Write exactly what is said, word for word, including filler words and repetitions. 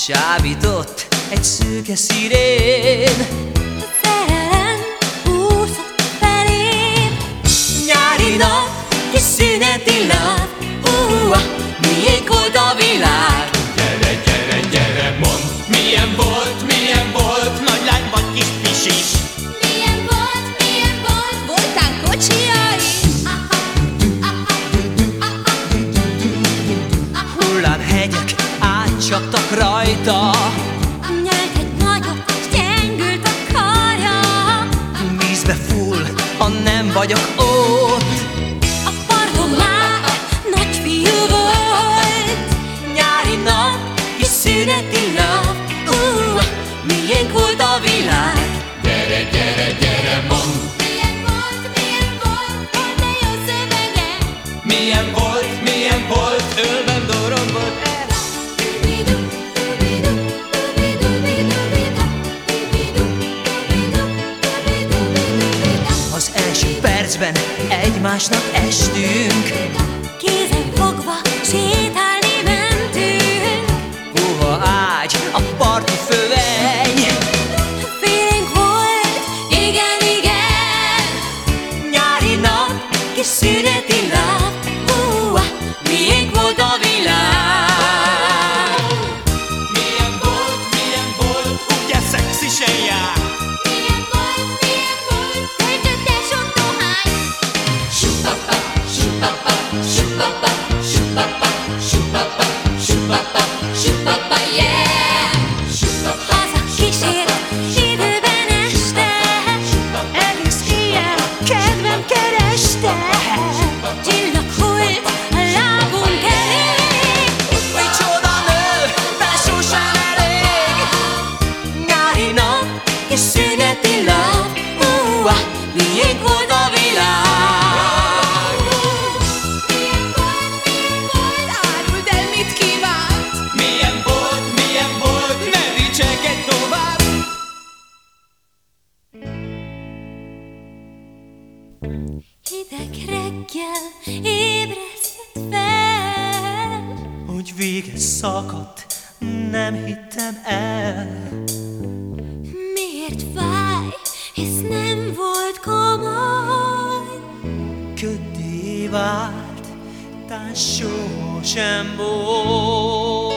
csábított egy szőke szirén. A szerelem úszott felém. Nyári nap, kis szüneti lap, uh, miénk volt a világ. Gyere, gyere, gyere, mondd, milyen volt, milyen volt, nagy lány vagy kis pisis. Milyen volt, milyen volt, voltán kocsia is. Hullámhegyek átcsaptak rajta, Nyelt egy nagyot, s gyengült a karja. vízbe full, ha nem vagyok ott. A parton már nagy fiú volt. Nyári nap, kis szüneti nap, uh, miénk volt a világ. Gyere, gyere, gyere, mondd, Milyen volt, milyen volt, volt de jó szövege. milyen volt, milyen volt, ölben doron volt ez. Az első percben egymásnak estünk, Kézen fogva sétálni mentünk. puha ágy, a parti föveny. Félénk volt, igen, igen. Nyári nap, kis szüneti nap, uh, miénk volt a világ. Milyen volt, milyen volt, ugye szexisen jár. Milyen volt, milyen volt, töltötte sok dohány. Supapa, supapa, supapa, supapa, supapa, supapa, supapa, yeah! Supapa, Haza kísért, időben este. Egész éjjel kedvem kereste. Csillag hult a lábunk elé. Micsoda nő, de sosem elég. Nyári nap, kis szüneti nap, uh, miénk volt a világ. Milyen volt, milyen volt, áruld el, mit kívánt. milyen volt, milyen volt, ne dicsekedj tovább. Hideg reggel ébresztett fel. Hogy vége szakadt, nem hittem el. Miért fáj, hisz nem volt komoly. Köddé vált, tán sohasem volt.